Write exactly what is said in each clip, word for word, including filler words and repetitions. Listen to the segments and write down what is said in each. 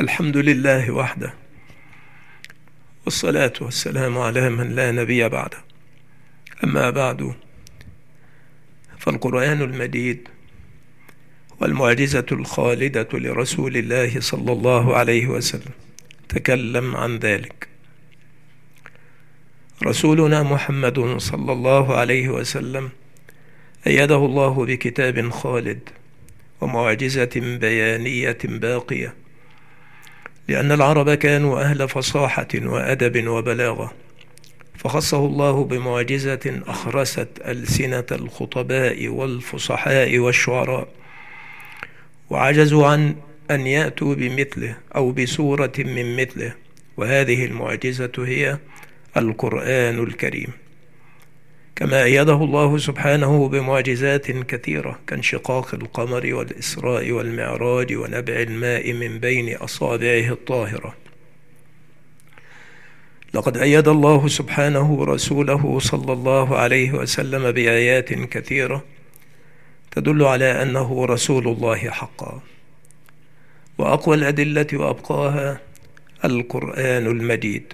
الحمد لله وحده، والصلاة والسلام على من لا نبي بعده. أما بعد، فالقرآن المجيد والمعجزة الخالدة لرسول الله صلى الله عليه وسلم تكلم عن ذلك. رسولنا محمد صلى الله عليه وسلم أيده الله بكتاب خالد ومعجزة بيانية باقية، لأن العرب كانوا أهل فصاحة وأدب وبلاغة، فخصه الله بمعجزة أخرست ألسنة الخطباء والفصحاء والشعراء، وعجزوا عن أن يأتوا بمثله أو بسورة من مثله، وهذه المعجزة هي القرآن الكريم. كما أيده الله سبحانه بمعجزات كثيرة كانشقاق القمر والإسراء والمعراج ونبع الماء من بين أصابعه الطاهرة. لقد أيد الله سبحانه رسوله صلى الله عليه وسلم بآيات كثيرة تدل على أنه رسول الله حقا، وأقوى الأدلة وأبقاها القرآن المجيد،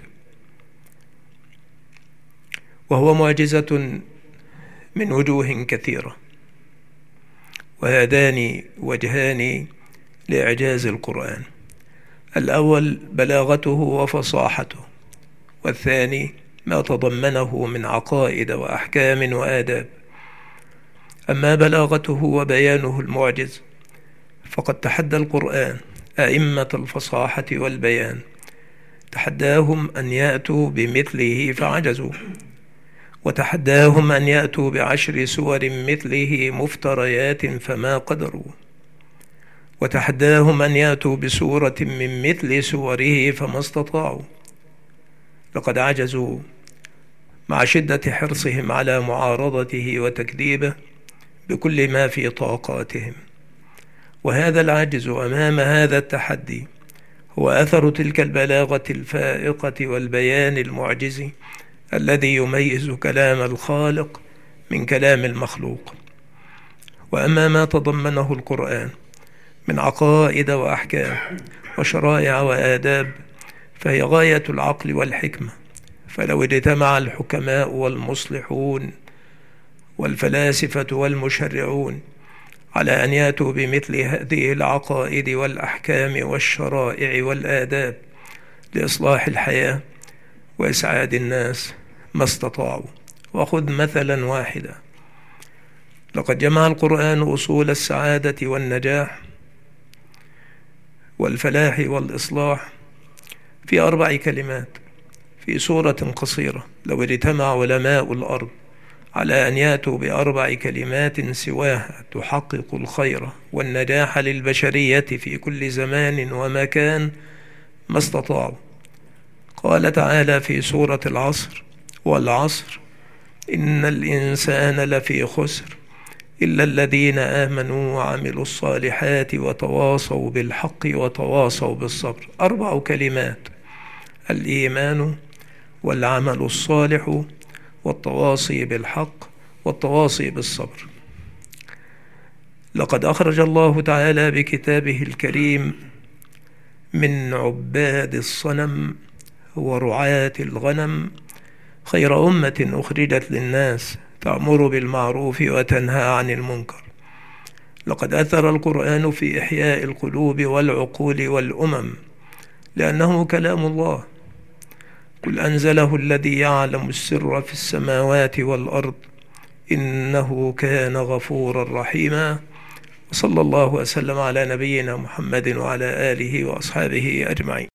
وهو معجزة من وجوه كثيرة، وهذان وجهان لإعجاز القرآن: الأول بلاغته وفصاحته، والثاني ما تضمنه من عقائد وأحكام وآداب. أما بلاغته وبيانه المعجز فقد تحدى القرآن أئمة الفصاحة والبيان، تحداهم أن يأتوا بمثله فعجزوا، وتحداهم أن يأتوا بعشر سور مثله مفتريات فما قدروا، وتحداهم أن يأتوا بسورة من مثل سوره فما استطاعوا. لقد عجزوا مع شدة حرصهم على معارضته وتكذيبه بكل ما في طاقاتهم، وهذا العجز أمام هذا التحدي هو أثر تلك البلاغة الفائقة والبيان المعجز الذي يميز كلام الخالق من كلام المخلوق. وأما ما تضمنه القرآن من عقائد وأحكام وشرائع وآداب فهي غاية العقل والحكمة، فلو اجتمع الحكماء والمصلحون والفلاسفة والمشرعون على أن يأتوا بمثل هذه العقائد والأحكام والشرائع والآداب لإصلاح الحياة وإسعاد الناس ما استطاعوا. وخذ مثلا واحدا: لقد جمع القرآن أصول السعادة والنجاح والفلاح والإصلاح في أربع كلمات في سورة قصيرة. لو اجتمع علماء الأرض على أن يأتوا بأربع كلمات سواها تحقق الخير والنجاح للبشرية في كل زمان ومكان ما استطاعوا. قال تعالى في سورة العصر: والعصر إن الإنسان لفي خسر إلا الذين آمنوا وعملوا الصالحات وتواصوا بالحق وتواصوا بالصبر. أربع كلمات: الإيمان والعمل الصالح والتواصي بالحق والتواصي بالصبر. لقد أخرج الله تعالى بكتابه الكريم من عباد الصنم ورعاة الغنم خير أمة أخرجت للناس تأمر بالمعروف وتنهى عن المنكر. لقد أثر القرآن في إحياء القلوب والعقول والأمم، لأنه كلام الله. قل أنزله الذي يعلم السر في السماوات والأرض إنه كان غفورا رحيما. وصلى الله وسلم على نبينا محمد وعلى آله وأصحابه أجمعين.